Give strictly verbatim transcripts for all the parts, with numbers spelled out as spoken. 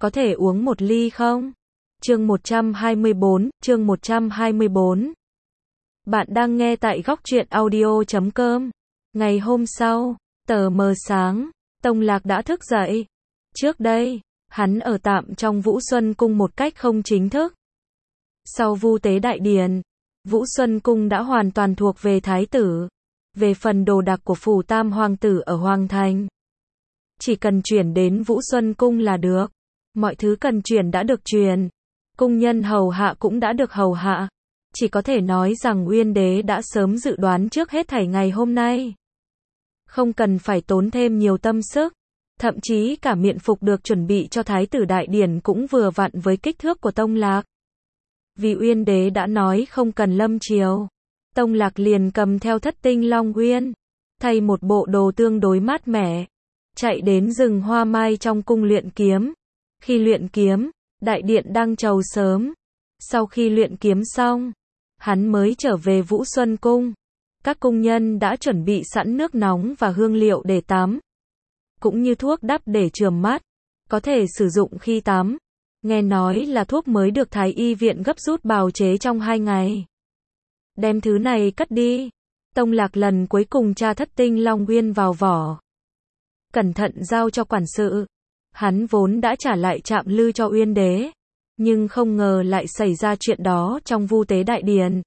có thể uống một ly không? Chương một trăm hai mươi bốn, chương một trăm hai mươi bốn. Bạn đang nghe tại góc truyện audio chấm com. Ngày hôm sau, tờ mờ sáng, Tông Lạc đã thức dậy. Trước đây, hắn ở tạm trong Vũ Xuân Cung một cách không chính thức. Sau vu tế đại điển, Vũ Xuân Cung đã hoàn toàn thuộc về thái tử. Về phần đồ đạc của phủ tam hoàng tử ở Hoàng Thành, chỉ cần chuyển đến Vũ Xuân Cung là được. Mọi thứ cần chuyển đã được chuyển. Cung nhân hầu hạ cũng đã được hầu hạ. Chỉ có thể nói rằng Uyên Đế đã sớm dự đoán trước hết thảy ngày hôm nay. Không cần phải tốn thêm nhiều tâm sức. Thậm chí cả miện phục được chuẩn bị cho thái tử đại điển cũng vừa vặn với kích thước của Tông Lạc. Vì Uyên Đế đã nói không cần lâm triều, Tông Lạc liền cầm theo thất tinh long uyên, thay một bộ đồ tương đối mát mẻ, chạy đến rừng hoa mai trong cung luyện kiếm. Khi luyện kiếm, đại điện đang chầu sớm. Sau khi luyện kiếm xong, hắn mới trở về Vũ Xuân Cung. Các cung nhân đã chuẩn bị sẵn nước nóng và hương liệu để tắm, cũng như thuốc đắp để chườm mắt, có thể sử dụng khi tắm. Nghe nói là thuốc mới được Thái y viện gấp rút bào chế trong hai ngày. Đem thứ này cất đi. Tông Lạc lần cuối cùng tra thất tinh long uyên vào vỏ, cẩn thận giao cho quản sự. Hắn vốn đã trả lại Trạm Lư cho Uyên Đế, nhưng không ngờ lại xảy ra chuyện đó trong vu tế đại điển.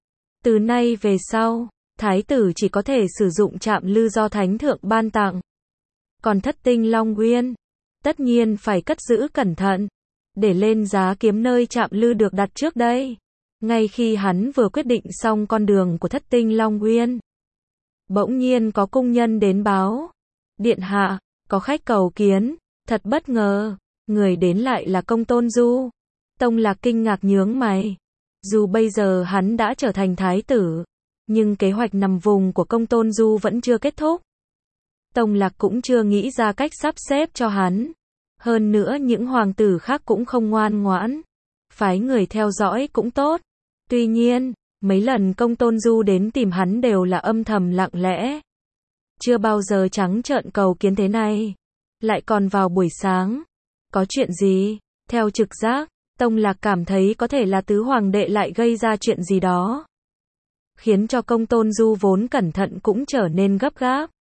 Từ nay về sau, thái tử chỉ có thể sử dụng Trạm Lư do thánh thượng ban tặng. Còn thất tinh long uyên, tất nhiên phải cất giữ cẩn thận, để lên giá kiếm nơi Trạm Lư được đặt trước đây. Ngay khi hắn vừa quyết định xong con đường của thất tinh long uyên, bỗng nhiên có cung nhân đến báo: Điện hạ, có khách cầu kiến. Thật bất ngờ, người đến lại là Công Tôn Du. Tông Lạc kinh ngạc nhướng mày. Dù bây giờ hắn đã trở thành thái tử, nhưng kế hoạch nằm vùng của Công Tôn Du vẫn chưa kết thúc. Tông Lạc cũng chưa nghĩ ra cách sắp xếp cho hắn. Hơn nữa những hoàng tử khác cũng không ngoan ngoãn. Phái người theo dõi cũng tốt. Tuy nhiên, mấy lần Công Tôn Du đến tìm hắn đều là âm thầm lặng lẽ. Chưa bao giờ trắng trợn cầu kiến thế này. Lại còn vào buổi sáng. Có chuyện gì? Theo trực giác, Tông Lạc cảm thấy có thể là tứ hoàng đệ lại gây ra chuyện gì đó, khiến cho Công Tôn Du vốn cẩn thận cũng trở nên gấp gáp.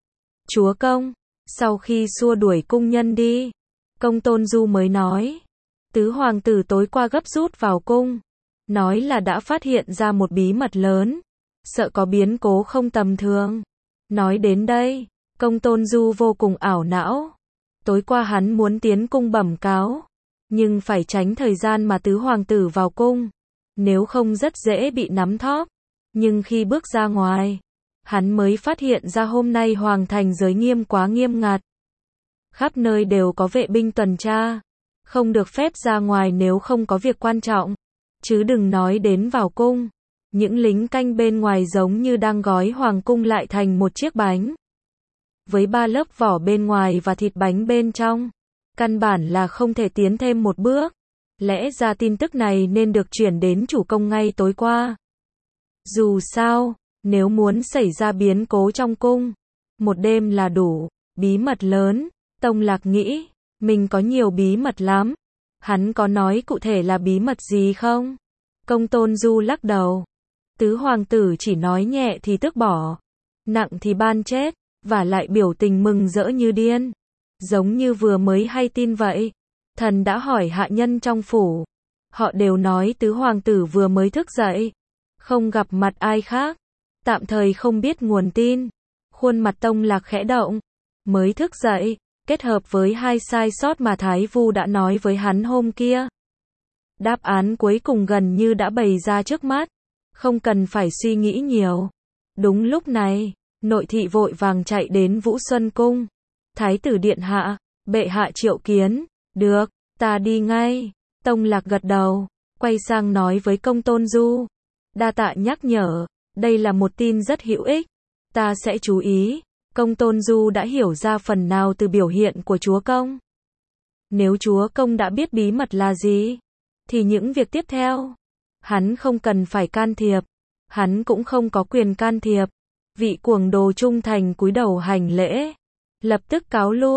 Chúa công, sau khi xua đuổi cung nhân đi, Công Tôn Du mới nói, tứ hoàng tử tối qua gấp rút vào cung, nói là đã phát hiện ra một bí mật lớn, sợ có biến cố không tầm thường. Nói đến đây, Công Tôn Du vô cùng ảo não. Tối qua hắn muốn tiến cung bẩm cáo, nhưng phải tránh thời gian mà tứ hoàng tử vào cung, nếu không rất dễ bị nắm thóp. Nhưng khi bước ra ngoài, hắn mới phát hiện ra hôm nay Hoàng Thành giới nghiêm quá nghiêm ngặt. Khắp nơi đều có vệ binh tuần tra, không được phép ra ngoài nếu không có việc quan trọng, chứ đừng nói đến vào cung. Những lính canh bên ngoài giống như đang gói hoàng cung lại thành một chiếc bánh, với ba lớp vỏ bên ngoài và thịt bánh bên trong. Căn bản là không thể tiến thêm một bước. Lẽ ra tin tức này nên được chuyển đến chủ công ngay tối qua. Dù sao, nếu muốn xảy ra biến cố trong cung, một đêm là đủ. Bí mật lớn, Tông Lạc nghĩ, mình có nhiều bí mật lắm. Hắn có nói cụ thể là bí mật gì không? Công Tôn Du lắc đầu. Tứ hoàng tử chỉ nói nhẹ thì tước bỏ, nặng thì ban chết. Và lại biểu tình mừng rỡ như điên, giống như vừa mới hay tin vậy. Thần đã hỏi hạ nhân trong phủ, họ đều nói tứ hoàng tử vừa mới thức dậy, không gặp mặt ai khác, tạm thời không biết nguồn tin. Khuôn mặt Tông Lạc khẽ động. Mới thức dậy, kết hợp với hai sai sót mà Thái Vu đã nói với hắn hôm kia, đáp án cuối cùng gần như đã bày ra trước mắt, không cần phải suy nghĩ nhiều. Đúng lúc này, nội thị vội vàng chạy đến Vũ Xuân Cung. Thái tử điện hạ, bệ hạ triệu kiến. Được, ta đi ngay. Tông Lạc gật đầu, quay sang nói với Công Tôn Du. Đa tạ nhắc nhở, đây là một tin rất hữu ích. Ta sẽ chú ý. Công Tôn Du đã hiểu ra phần nào từ biểu hiện của chúa công. Nếu chúa công đã biết bí mật là gì, thì những việc tiếp theo, hắn không cần phải can thiệp. Hắn cũng không có quyền can thiệp. Vị cuồng đồ trung thành cúi đầu hành lễ, lập tức cáo lui.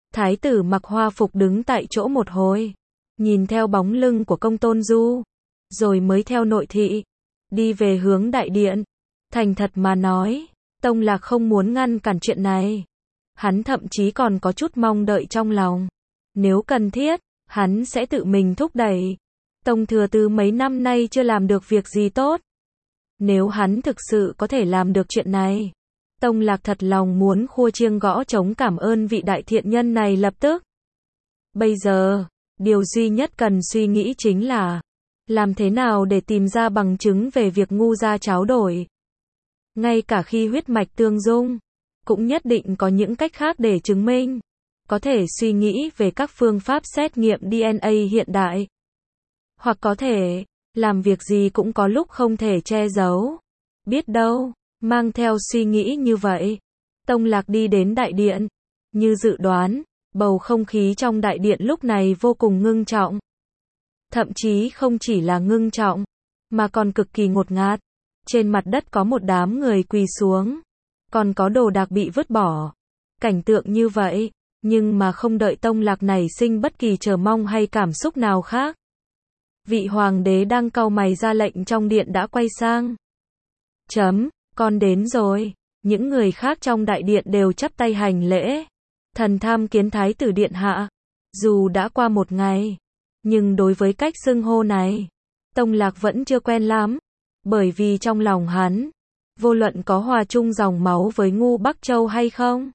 Thái tử mặc hoa phục đứng tại chỗ một hồi, nhìn theo bóng lưng của Công Tôn Du, rồi mới theo nội thị, đi về hướng đại điện. Thành thật mà nói, Tông Lạc không muốn ngăn cản chuyện này. Hắn thậm chí còn có chút mong đợi trong lòng. Nếu cần thiết, hắn sẽ tự mình thúc đẩy. Tông Thừa Tứ mấy năm nay chưa làm được việc gì tốt. Nếu hắn thực sự có thể làm được chuyện này, Tông Lạc thật lòng muốn khua chiêng gõ trống cảm ơn vị đại thiện nhân này lập tức. Bây giờ, điều duy nhất cần suy nghĩ chính là làm thế nào để tìm ra bằng chứng về việc ngu gia tráo đổi. Ngay cả khi huyết mạch tương dung, cũng nhất định có những cách khác để chứng minh. Có thể suy nghĩ về các phương pháp xét nghiệm đê en a hiện đại. Hoặc có thể, làm việc gì cũng có lúc không thể che giấu. Biết đâu, mang theo suy nghĩ như vậy, Tông Lạc đi đến đại điện. Như dự đoán, bầu không khí trong đại điện lúc này vô cùng ngưng trọng. Thậm chí không chỉ là ngưng trọng, mà còn cực kỳ ngột ngạt. Trên mặt đất có một đám người quỳ xuống, còn có đồ đạc bị vứt bỏ. Cảnh tượng như vậy, nhưng mà không đợi Tông Lạc nảy sinh bất kỳ chờ mong hay cảm xúc nào khác. Vị hoàng đế đang cau mày ra lệnh trong điện đã quay sang. Chấm, con đến rồi. Những người khác trong đại điện đều chắp tay hành lễ. Thần tham kiến thái tử điện hạ. Dù đã qua một ngày, nhưng đối với cách xưng hô này, Tông Lạc vẫn chưa quen lắm. Bởi vì trong lòng hắn, vô luận có hòa chung dòng máu với Ngu Bắc Châu hay không,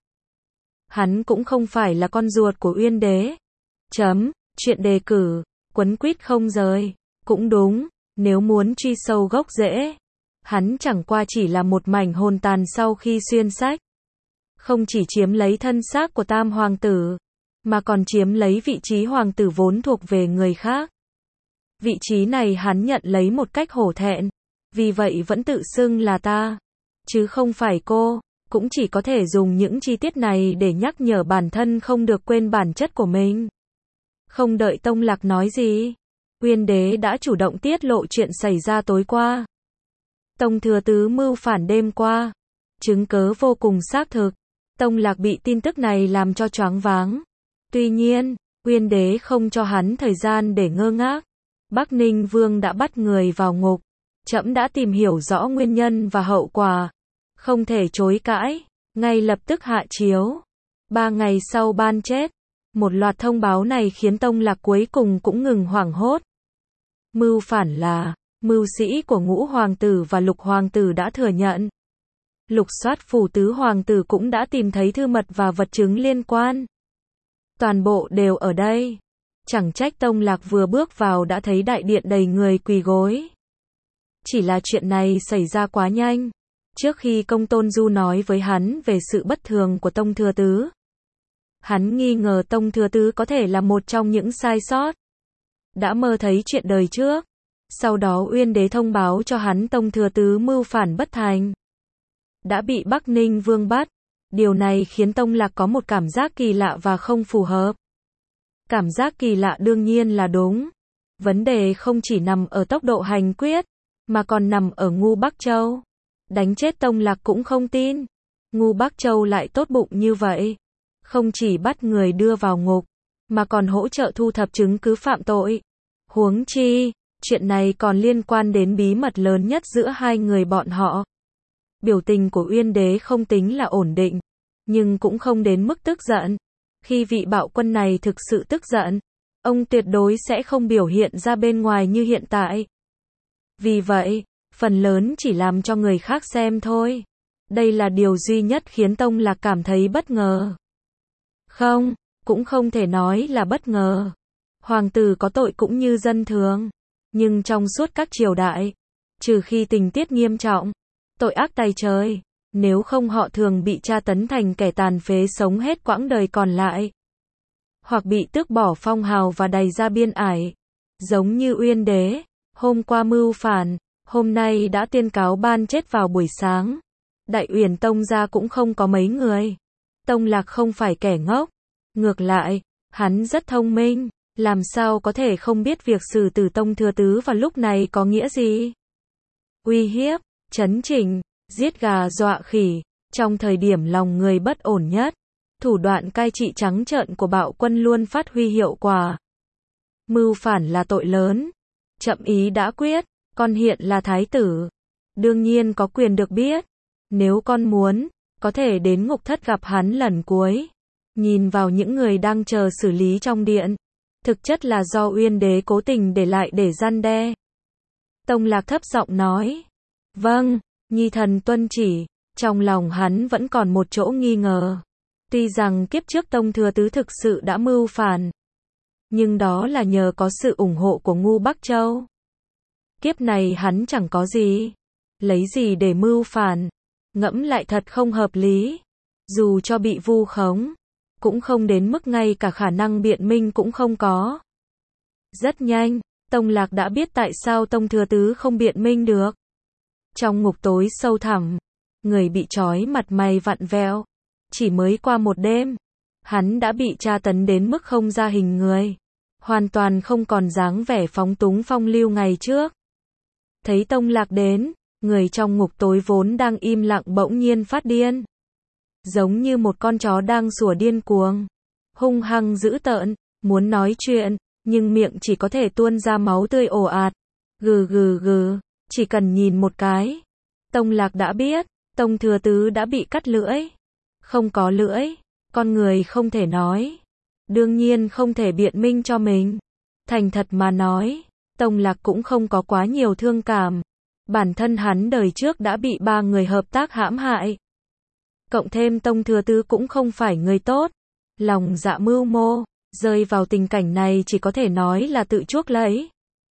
hắn cũng không phải là con ruột của Uyên đế. Chấm, chuyện đề cử, quấn quýt không rời. Cũng đúng, nếu muốn truy sâu gốc rễ, hắn chẳng qua chỉ là một mảnh hồn tàn sau khi xuyên sách. Không chỉ chiếm lấy thân xác của tam hoàng tử, mà còn chiếm lấy vị trí hoàng tử vốn thuộc về người khác. Vị trí này hắn nhận lấy một cách hổ thẹn, vì vậy vẫn tự xưng là ta, chứ không phải cô. Cũng chỉ có thể dùng những chi tiết này để nhắc nhở bản thân không được quên bản chất của mình. Không đợi Tông Lạc nói gì, Uyên đế đã chủ động tiết lộ chuyện xảy ra tối qua. Tông Thừa Tứ mưu phản đêm qua, chứng cớ vô cùng xác thực. Tông Lạc bị tin tức này làm cho choáng váng. Tuy nhiên, Uyên đế không cho hắn thời gian để ngơ ngác. Bắc Ninh Vương đã bắt người vào ngục. Trẫm đã tìm hiểu rõ nguyên nhân và hậu quả. Không thể chối cãi, ngay lập tức hạ chiếu. Ba ngày sau ban chết. Một loạt thông báo này khiến Tông Lạc cuối cùng cũng ngừng hoảng hốt. Mưu phản là, mưu sĩ của Ngũ Hoàng tử và Lục Hoàng tử đã thừa nhận. Lục soát phủ Tứ Hoàng tử cũng đã tìm thấy thư mật và vật chứng liên quan. Toàn bộ đều ở đây. Chẳng trách Tông Lạc vừa bước vào đã thấy đại điện đầy người quỳ gối. Chỉ là chuyện này xảy ra quá nhanh. Trước khi Công Tôn Du nói với hắn về sự bất thường của Tông Thừa Tứ, hắn nghi ngờ Tông Thừa Tứ có thể là một trong những sai sót. Đã mơ thấy chuyện đời trước. Sau đó Uyên đế thông báo cho hắn Tông Thừa Tứ mưu phản bất thành, đã bị Bắc Ninh Vương bắt. Điều này khiến Tông Lạc có một cảm giác kỳ lạ và không phù hợp. Cảm giác kỳ lạ đương nhiên là đúng. Vấn đề không chỉ nằm ở tốc độ hành quyết, mà còn nằm ở Ngu Bắc Châu. Đánh chết Tông Lạc cũng không tin. Ngu Bắc Châu lại tốt bụng như vậy. Không chỉ bắt người đưa vào ngục, mà còn hỗ trợ thu thập chứng cứ phạm tội. Huống chi, chuyện này còn liên quan đến bí mật lớn nhất giữa hai người bọn họ. Biểu tình của Uyên đế không tính là ổn định, nhưng cũng không đến mức tức giận. Khi vị bạo quân này thực sự tức giận, ông tuyệt đối sẽ không biểu hiện ra bên ngoài như hiện tại. Vì vậy, phần lớn chỉ làm cho người khác xem thôi. Đây là điều duy nhất khiến Tông Lạc cảm thấy bất ngờ. Không, cũng không thể nói là bất ngờ. Hoàng tử có tội cũng như dân thường. Nhưng trong suốt các triều đại, trừ khi tình tiết nghiêm trọng, tội ác tày trời, nếu không họ thường bị tra tấn thành kẻ tàn phế sống hết quãng đời còn lại. Hoặc bị tước bỏ phong hào và đày ra biên ải. Giống như Uyên đế, hôm qua mưu phản, hôm nay đã tuyên cáo ban chết vào buổi sáng. Đại Uyển Tông gia cũng không có mấy người. Tông Lạc không phải kẻ ngốc. Ngược lại, hắn rất thông minh. Làm sao có thể không biết việc xử tử Tông Thừa Tứ vào lúc này có nghĩa gì? Uy hiếp, trấn chỉnh, giết gà dọa khỉ. Trong thời điểm lòng người bất ổn nhất, Thủ đoạn cai trị trắng trợn của bạo quân luôn phát huy hiệu quả. Mưu phản là tội lớn. Chậm ý đã quyết, con hiện là thái tử. Đương nhiên có quyền được biết. Nếu con muốn, có thể đến ngục thất gặp hắn lần cuối. Nhìn vào những người đang chờ xử lý trong điện. Thực chất là do Uyên đế cố tình để lại để răn đe. Tông Lạc thấp giọng nói. Vâng, nhi thần tuân chỉ. Trong lòng hắn vẫn còn một chỗ nghi ngờ. Tuy rằng kiếp trước Tông Thừa Tứ thực sự đã mưu phản. Nhưng đó là nhờ có sự ủng hộ của Ngu Bắc Châu. Kiếp này hắn chẳng có gì. Lấy gì để mưu phản. Ngẫm lại thật không hợp lý. Dù cho bị vu khống. Cũng không đến mức ngay cả khả năng biện minh cũng không có. Rất nhanh, Tông Lạc đã biết tại sao Tông Thừa Tứ không biện minh được. Trong ngục tối sâu thẳm, người bị trói mặt mày vặn vẹo. Chỉ mới qua một đêm, hắn đã bị tra tấn đến mức không ra hình người. Hoàn toàn không còn dáng vẻ phóng túng phong lưu ngày trước. Thấy Tông Lạc đến, người trong ngục tối vốn đang im lặng bỗng nhiên phát điên. Giống như một con chó đang sủa điên cuồng. Hung hăng dữ tợn, muốn nói chuyện, nhưng miệng chỉ có thể tuôn ra máu tươi ồ ạt. Gừ gừ gừ, chỉ cần nhìn một cái. Tông Lạc đã biết, Tông Thừa Tứ đã bị cắt lưỡi. Không có lưỡi, con người không thể nói. Đương nhiên không thể biện minh cho mình. Thành thật mà nói, Tông Lạc cũng không có quá nhiều thương cảm. Bản thân hắn đời trước đã bị ba người hợp tác hãm hại. Cộng thêm Tông Thừa Tứ cũng không phải người tốt. Lòng dạ mưu mô, rơi vào tình cảnh này chỉ có thể nói là tự chuốc lấy.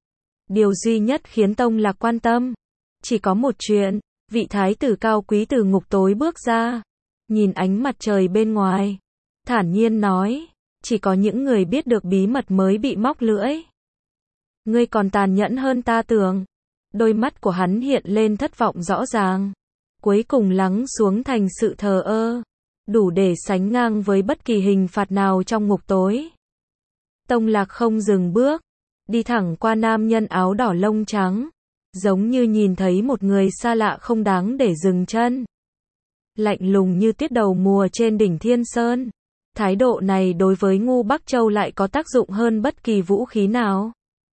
Điều duy nhất khiến Tông Lạc quan tâm, chỉ có một chuyện, vị thái tử cao quý từ ngục tối bước ra, nhìn ánh mặt trời bên ngoài, thản nhiên nói, chỉ có những người biết được bí mật mới bị móc lưỡi. Ngươi còn tàn nhẫn hơn ta tưởng. Đôi mắt của hắn hiện lên thất vọng rõ ràng, cuối cùng lắng xuống thành sự thờ ơ, đủ để sánh ngang với bất kỳ hình phạt nào trong ngục tối. Tông Lạc không dừng bước, đi thẳng qua nam nhân áo đỏ lông trắng, giống như nhìn thấy một người xa lạ không đáng để dừng chân. Lạnh lùng như tuyết đầu mùa trên đỉnh Thiên Sơn. Thái độ này đối với Ngu Bắc Châu lại có tác dụng hơn bất kỳ vũ khí nào.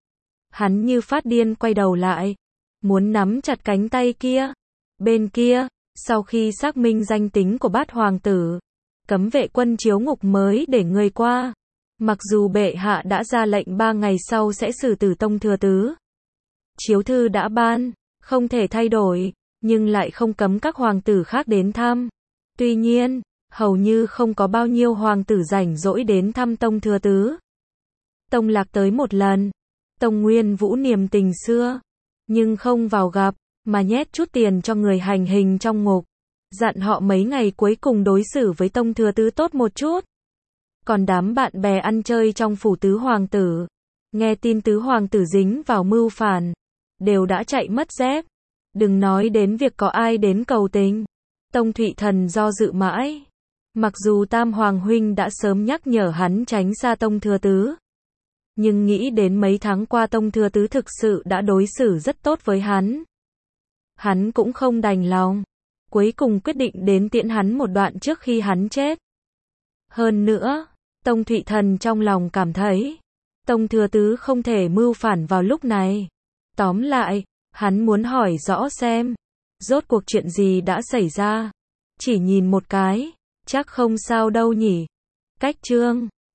Hắn như phát điên quay đầu lại, muốn nắm chặt cánh tay kia. Bên kia, sau khi xác minh danh tính của Bát hoàng tử, cấm vệ quân chiếu ngục mới để người qua. Mặc dù bệ hạ đã ra lệnh ba ngày sau sẽ xử tử Tông Thừa Tứ. Chiếu thư đã ban, không thể thay đổi, nhưng lại không cấm các hoàng tử khác đến thăm. Tuy nhiên, hầu như không có bao nhiêu hoàng tử rảnh rỗi đến thăm Tông Thừa Tứ. Tông Lạc tới một lần, Tông Nguyên Vũ niềm tình xưa, nhưng không vào gặp, mà nhét chút tiền cho người hành hình trong ngục, dặn họ mấy ngày cuối cùng đối xử với Tông Thừa Tứ tốt một chút. Còn đám bạn bè ăn chơi trong phủ tứ hoàng tử, nghe tin tứ hoàng tử dính vào mưu phản, đều đã chạy mất dép. Đừng nói đến việc có ai đến cầu tình. Tông Thụy Thần do dự mãi. Mặc dù Tam Hoàng Huynh đã sớm nhắc nhở hắn tránh xa Tông Thừa Tứ, nhưng nghĩ đến mấy tháng qua Tông Thừa Tứ thực sự đã đối xử rất tốt với hắn, hắn cũng không đành lòng. Cuối cùng quyết định đến tiễn hắn một đoạn trước khi hắn chết. Hơn nữa, Tông Thụy Thần trong lòng cảm thấy, Tông Thừa Tứ không thể mưu phản vào lúc này. Tóm lại, hắn muốn hỏi rõ xem, rốt cuộc chuyện gì đã xảy ra. Chỉ nhìn một cái, chắc không sao đâu nhỉ. Cách chương